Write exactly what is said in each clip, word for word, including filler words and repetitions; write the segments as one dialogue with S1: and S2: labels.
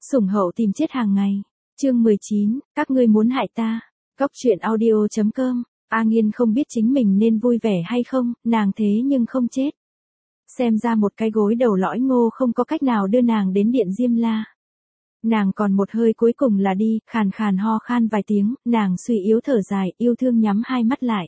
S1: Sủng hậu tìm chết hàng ngày. Chương mười chín, các ngươi muốn hại ta. Góc truyện audio chấm com. A Nghiên không biết chính mình nên vui vẻ hay không, nàng thế nhưng không chết. Xem ra một cái gối đầu lõi ngô không có cách nào đưa nàng đến điện Diêm La. Nàng còn một hơi cuối cùng là đi, khàn khàn ho khan vài tiếng, nàng suy yếu thở dài, yêu thương nhắm hai mắt lại.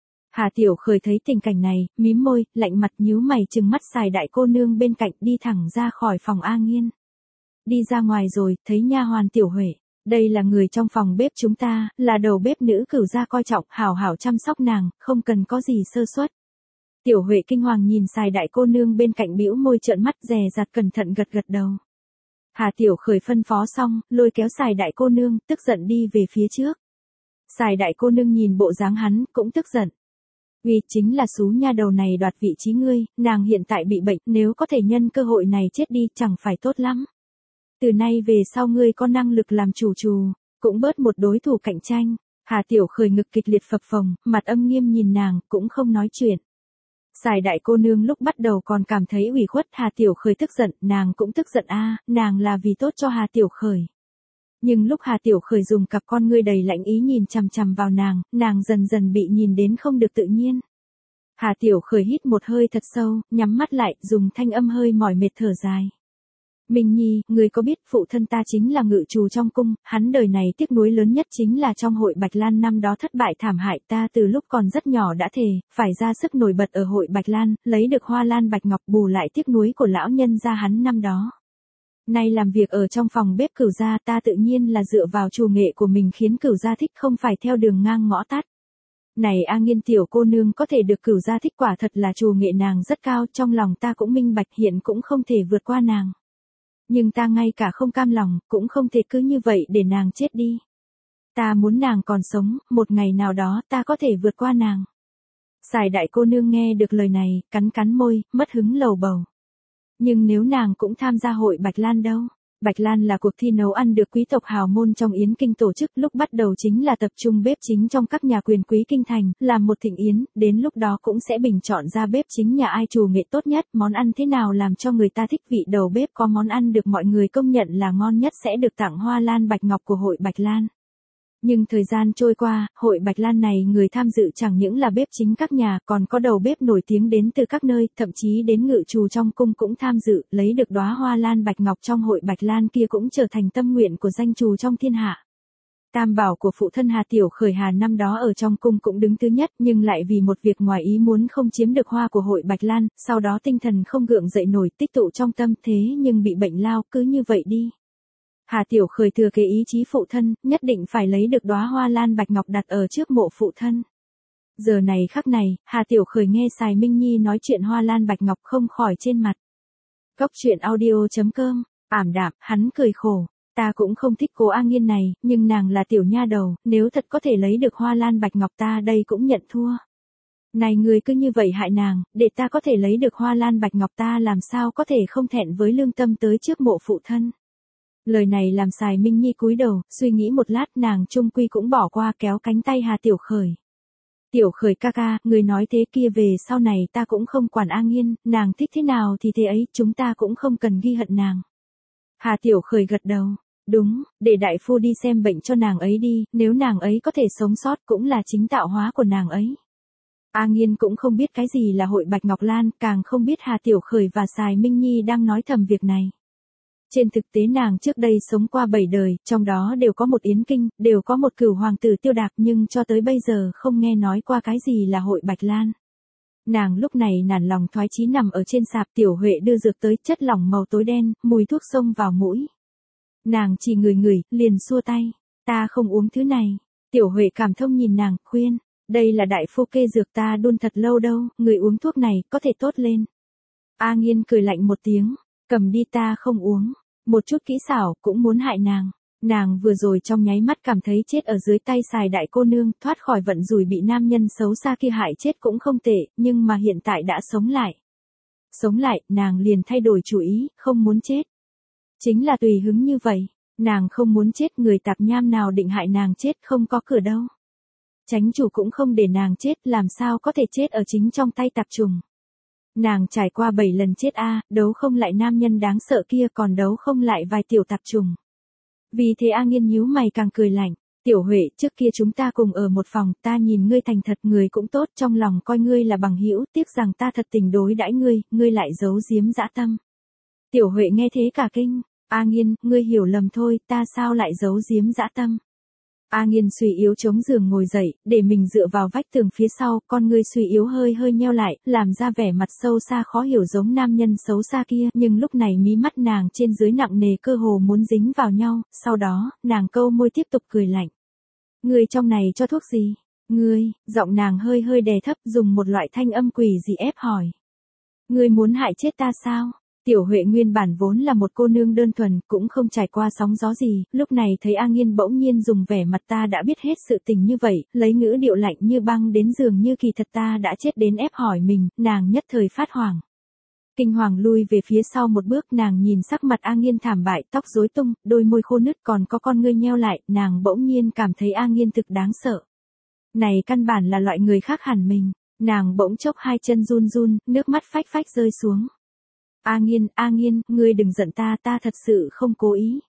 S1: Hà Tiểu Khởi thấy tình cảnh này, mím môi, lạnh mặt nhíu mày trừng mắt xài đại cô nương bên cạnh đi thẳng ra khỏi phòng A Nghiên. Đi ra ngoài rồi, thấy nha hoàn Tiểu Huệ. Đây là người trong phòng bếp chúng ta, là đầu bếp nữ cửu gia coi trọng, hảo hảo chăm sóc nàng, không cần có gì sơ suất. Tiểu Huệ kinh hoàng nhìn xài đại cô nương bên cạnh bĩu môi trợn mắt dè dặt cẩn thận gật gật đầu. Hà Tiểu Khởi phân phó xong, lôi kéo xài đại cô nương, tức giận đi về phía trước. Xài đại cô nương nhìn bộ dáng hắn, cũng tức giận. Uy, chính là xú nha đầu này đoạt vị trí ngươi, nàng hiện tại bị bệnh, nếu có thể nhân cơ hội này chết đi, chẳng phải tốt lắm. Từ nay về sau ngươi có năng lực làm chủ trù, cũng bớt một đối thủ cạnh tranh. Hà Tiểu Khởi ngực kịch liệt phập phồng, mặt âm nghiêm nhìn nàng, cũng không nói chuyện. Xài đại cô nương lúc bắt đầu còn cảm thấy ủy khuất, Hà Tiểu Khởi tức giận, nàng cũng tức giận a, nàng là vì tốt cho Hà Tiểu Khởi. Nhưng lúc Hà Tiểu Khởi dùng cặp con ngươi đầy lãnh ý nhìn chằm chằm vào nàng, nàng dần dần bị nhìn đến không được tự nhiên. Hà Tiểu Khởi hít một hơi thật sâu, nhắm mắt lại, dùng thanh âm hơi mỏi mệt thở dài. Minh Nhi, người có biết phụ thân ta chính là ngự trù trong cung, hắn đời này tiếc nuối lớn nhất chính là trong hội Bạch Lan năm đó thất bại thảm hại, ta từ lúc còn rất nhỏ đã thề, phải ra sức nổi bật ở hội Bạch Lan, lấy được hoa lan bạch ngọc bù lại tiếc nuối của lão nhân gia hắn năm đó. Nay làm việc ở trong phòng bếp cửu gia, ta tự nhiên là dựa vào trù nghệ của mình khiến cửu gia thích, không phải theo đường ngang ngõ tắt. Này A Nghiên tiểu cô nương có thể được cửu gia thích quả thật là trù nghệ nàng rất cao, trong lòng ta cũng minh bạch, hiện cũng không thể vượt qua nàng. Nhưng ta ngay cả không cam lòng, cũng không thể cứ như vậy để nàng chết đi. Ta muốn nàng còn sống, một ngày nào đó ta có thể vượt qua nàng. Xài đại cô nương nghe được lời này, cắn cắn môi, mất hứng lầu bầu. Nhưng nếu nàng cũng tham gia hội Bạch Lan đâu? Bạch Lan là cuộc thi nấu ăn được quý tộc hào môn trong Yến Kinh tổ chức, lúc bắt đầu chính là tập trung bếp chính trong các nhà quyền quý kinh thành, làm một thịnh yến, đến lúc đó cũng sẽ bình chọn ra bếp chính nhà ai trù nghệ tốt nhất, món ăn thế nào làm cho người ta thích, vị đầu bếp có món ăn được mọi người công nhận là ngon nhất sẽ được tặng hoa lan bạch ngọc của hội Bạch Lan. Nhưng thời gian trôi qua, hội Bạch Lan này người tham dự chẳng những là bếp chính các nhà, còn có đầu bếp nổi tiếng đến từ các nơi, thậm chí đến ngự trù trong cung cũng tham dự, lấy được đóa hoa lan bạch ngọc trong hội Bạch Lan kia cũng trở thành tâm nguyện của danh trù trong thiên hạ. Tam bảo của phụ thân Hà Tiểu Khởi Hà năm đó ở trong cung cũng đứng thứ nhất, nhưng lại vì một việc ngoài ý muốn không chiếm được hoa của hội Bạch Lan, sau đó tinh thần không gượng dậy nổi, tích tụ trong tâm thế nhưng bị bệnh lao, cứ như vậy đi. Hà Tiểu Khởi thừa kế ý chí phụ thân, nhất định phải lấy được đóa hoa lan bạch ngọc đặt ở trước mộ phụ thân. Giờ này khắc này, Hà Tiểu Khởi nghe Sài Minh Nhi nói chuyện hoa lan bạch ngọc không khỏi trên mặt. Góc truyện audio chấm com, ảm đạm, hắn cười khổ. Ta cũng không thích cô A Nghiên này, nhưng nàng là tiểu nha đầu, nếu thật có thể lấy được hoa lan bạch ngọc ta đây cũng nhận thua. Này người cứ như vậy hại nàng, để ta có thể lấy được hoa lan bạch ngọc ta làm sao có thể không thẹn với lương tâm tới trước mộ phụ thân. Lời này làm Sài Minh Nhi cúi đầu, suy nghĩ một lát, nàng chung quy cũng bỏ qua, kéo cánh tay Hà Tiểu Khởi. Tiểu Khởi ca ca, người nói thế kia về sau này ta cũng không quản A Nghiên, nàng thích thế nào thì thế ấy, chúng ta cũng không cần ghi hận nàng. Hà Tiểu Khởi gật đầu, đúng, để đại phu đi xem bệnh cho nàng ấy đi, nếu nàng ấy có thể sống sót cũng là chính tạo hóa của nàng ấy. A Nghiên cũng không biết cái gì là hội Bạch Ngọc Lan, càng không biết Hà Tiểu Khởi và Sài Minh Nhi đang nói thầm việc này. Trên thực tế nàng trước đây sống qua bảy đời, trong đó đều có một Yến Kinh, đều có một cửu hoàng tử Tiêu Đạc, nhưng cho tới bây giờ không nghe nói qua cái gì là hội Bạch Lan. Nàng lúc này nản lòng thoái chí nằm ở trên sạp, Tiểu Huệ đưa dược tới, chất lỏng màu tối đen, mùi thuốc xông vào mũi. Nàng chỉ ngửi ngửi, liền xua tay, ta không uống thứ này. Tiểu Huệ cảm thông nhìn nàng, khuyên, đây là đại phu kê dược ta đun thật lâu đâu, người uống thuốc này, có thể tốt lên. A Nghiên cười lạnh một tiếng, cầm đi ta không uống. Một chút kỹ xảo, cũng muốn hại nàng. Nàng vừa rồi trong nháy mắt cảm thấy chết ở dưới tay Sài đại cô nương, thoát khỏi vận rủi bị nam nhân xấu xa kia hại chết cũng không tệ, nhưng mà hiện tại đã sống lại. Sống lại, nàng liền thay đổi chủ ý, không muốn chết. Chính là tùy hứng như vậy, nàng không muốn chết, người tạp nham nào định hại nàng chết, không có cửa đâu. Chánh chủ cũng không để nàng chết, làm sao có thể chết ở chính trong tay tạp trùng. Nàng trải qua bảy lần chết a, đấu không lại nam nhân đáng sợ kia còn đấu không lại vài tiểu tạp trùng. Vì thế A Nghiên nhíu mày càng cười lạnh. Tiểu Huệ, trước kia chúng ta cùng ở một phòng, ta nhìn ngươi thành thật người cũng tốt, trong lòng coi ngươi là bằng hữu, tiếc rằng ta thật tình đối đãi ngươi, ngươi lại giấu giếm dã tâm. Tiểu Huệ nghe thế cả kinh. A Nghiên, ngươi hiểu lầm thôi, ta sao lại giấu giếm dã tâm. A Nghiên suy yếu chống giường ngồi dậy, để mình dựa vào vách tường phía sau, con ngươi suy yếu hơi hơi nheo lại, làm ra vẻ mặt sâu xa khó hiểu giống nam nhân xấu xa kia, nhưng lúc này mí mắt nàng trên dưới nặng nề cơ hồ muốn dính vào nhau, sau đó, nàng câu môi tiếp tục cười lạnh. Ngươi trong này cho thuốc gì? Ngươi, giọng nàng hơi hơi đè thấp dùng một loại thanh âm quỷ dị ép hỏi. Ngươi muốn hại chết ta sao? Tiểu Huệ nguyên bản vốn là một cô nương đơn thuần, cũng không trải qua sóng gió gì, lúc này thấy A Nghiên bỗng nhiên dùng vẻ mặt ta đã biết hết sự tình như vậy, lấy ngữ điệu lạnh như băng đến dường như kỳ thật ta đã chết đến ép hỏi mình, nàng nhất thời phát hoảng. Kinh hoàng lui về phía sau một bước, nàng nhìn sắc mặt A Nghiên thảm bại, tóc rối tung, đôi môi khô nứt còn có con ngươi nheo lại, nàng bỗng nhiên cảm thấy A Nghiên thực đáng sợ. Này căn bản là loại người khác hẳn mình, nàng bỗng chốc hai chân run run, nước mắt phách phách rơi xuống. A Nghiên, A Nghiên, ngươi đừng giận ta, ta thật sự không cố ý.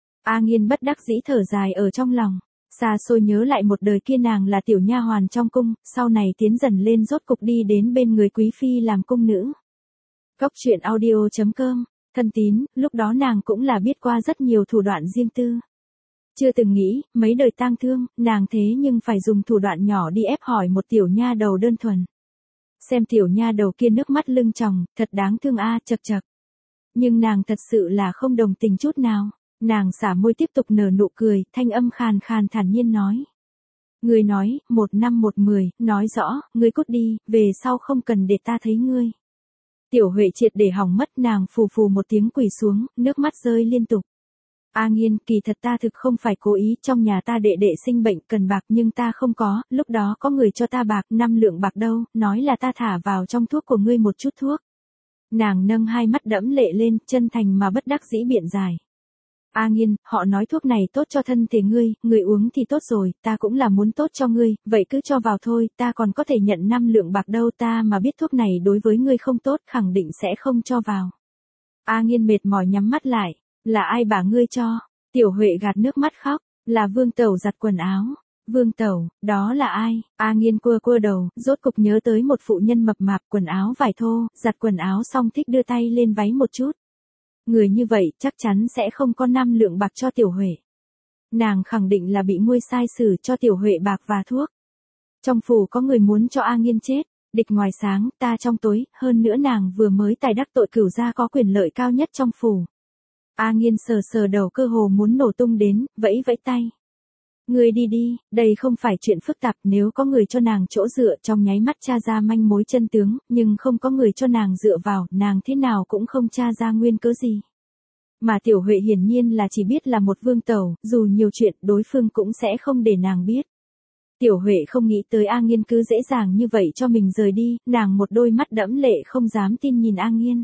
S1: A Nghiên bất đắc dĩ thở dài ở trong lòng, xa xôi nhớ lại một đời kia nàng là tiểu nha hoàn trong cung, sau này tiến dần lên rốt cục đi đến bên người quý phi làm cung nữ. Góc truyện audio chấm com, thân tín, lúc đó nàng cũng là biết qua rất nhiều thủ đoạn riêng tư. Chưa từng nghĩ, mấy đời tang thương, nàng thế nhưng phải dùng thủ đoạn nhỏ đi ép hỏi một tiểu nha đầu đơn thuần. Xem tiểu nha đầu kia nước mắt lưng tròng, thật đáng thương a, chật chật. Nhưng nàng thật sự là không đồng tình chút nào, nàng xả môi tiếp tục nở nụ cười, thanh âm khàn khàn thản nhiên nói. Ngươi nói, một năm một mười, nói rõ, ngươi cút đi, về sau không cần để ta thấy ngươi. Tiểu Huệ triệt để hỏng mất, nàng phù phù một tiếng quỳ xuống, nước mắt rơi liên tục. A Nghiên, kỳ thật ta thực không phải cố ý, trong nhà ta đệ đệ sinh bệnh cần bạc nhưng ta không có, lúc đó có người cho ta bạc, năm lượng bạc đâu, nói là ta thả vào trong thuốc của ngươi một chút thuốc. Nàng nâng hai mắt đẫm lệ lên, chân thành mà bất đắc dĩ biện giải. A Nghiên, họ nói thuốc này tốt cho thân thể ngươi, ngươi uống thì tốt rồi, ta cũng là muốn tốt cho ngươi, vậy cứ cho vào thôi, ta còn có thể nhận năm lượng bạc đâu, ta mà biết thuốc này đối với ngươi không tốt, khẳng định sẽ không cho vào. A Nghiên mệt mỏi nhắm mắt lại, là ai bảo ngươi cho? Tiểu Huệ gạt nước mắt khóc, là Vương Tẩu giặt quần áo. Vương Tẩu, đó là ai? A Nghiên cua cua đầu, rốt cục nhớ tới một phụ nhân mập mạp quần áo vải thô, giặt quần áo xong thích đưa tay lên váy một chút. Người như vậy chắc chắn sẽ không có năm lượng bạc cho Tiểu Huệ. Nàng khẳng định là bị nguôi sai sử cho Tiểu Huệ bạc và thuốc. Trong phủ có người muốn cho A Nghiên chết, địch ngoài sáng, ta trong tối, hơn nữa nàng vừa mới tài đắc tội cửu gia có quyền lợi cao nhất trong phủ. A Nghiên sờ sờ đầu cơ hồ muốn nổ tung đến, vẫy vẫy tay. Ngươi đi đi, đây không phải chuyện phức tạp, nếu có người cho nàng chỗ dựa trong nháy mắt tra ra manh mối chân tướng, nhưng không có người cho nàng dựa vào, nàng thế nào cũng không tra ra nguyên cớ gì. Mà Tiểu Huệ hiển nhiên là chỉ biết là một Vương Tẩu, dù nhiều chuyện đối phương cũng sẽ không để nàng biết. Tiểu Huệ không nghĩ tới A Nghiên cứ dễ dàng như vậy cho mình rời đi, nàng một đôi mắt đẫm lệ không dám tin nhìn A Nghiên.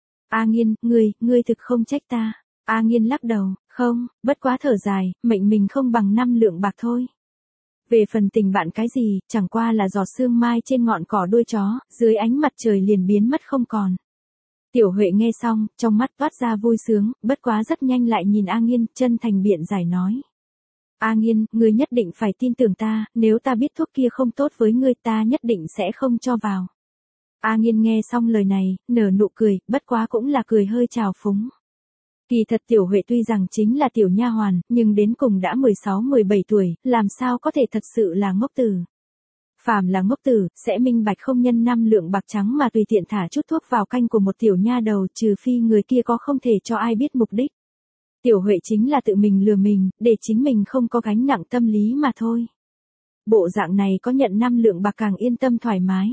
S1: A Nghiên, ngươi, ngươi thực không trách ta. A Nghiên lắc đầu, không, bất quá thở dài, mệnh mình không bằng năm lượng bạc thôi. Về phần tình bạn cái gì, chẳng qua là giọt sương mai trên ngọn cỏ đuôi chó, dưới ánh mặt trời liền biến mất không còn. Tiểu Huệ nghe xong, trong mắt toát ra vui sướng, bất quá rất nhanh lại nhìn A Nghiên, chân thành biện giải nói. A Nghiên, ngươi nhất định phải tin tưởng ta, nếu ta biết thuốc kia không tốt với ngươi ta nhất định sẽ không cho vào. A Nghiên nghe xong lời này, nở nụ cười, bất quá cũng là cười hơi trào phúng. Kỳ thật Tiểu Huệ tuy rằng chính là tiểu nha hoàn, nhưng đến cùng đã mười sáu mười bảy tuổi, làm sao có thể thật sự là ngốc tử. Phàm là ngốc tử, sẽ minh bạch không nhân năm lượng bạc trắng mà tùy tiện thả chút thuốc vào canh của một tiểu nha đầu, trừ phi người kia có không thể cho ai biết mục đích. Tiểu Huệ chính là tự mình lừa mình, để chính mình không có gánh nặng tâm lý mà thôi. Bộ dạng này có nhận năm lượng bạc càng yên tâm thoải mái.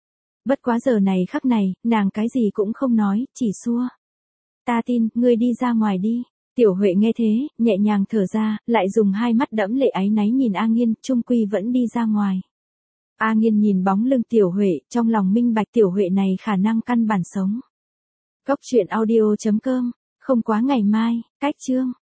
S1: Bất quá giờ này khắc này, nàng cái gì cũng không nói, chỉ xua. Ta tin, ngươi đi ra ngoài đi. Tiểu Huệ nghe thế, nhẹ nhàng thở ra, lại dùng hai mắt đẫm lệ áy náy nhìn A Nghiên, chung quy vẫn đi ra ngoài. A Nghiên nhìn bóng lưng Tiểu Huệ, trong lòng minh bạch Tiểu Huệ này khả năng căn bản sống. Góc truyện audio chấm com, không quá ngày mai, cách chương.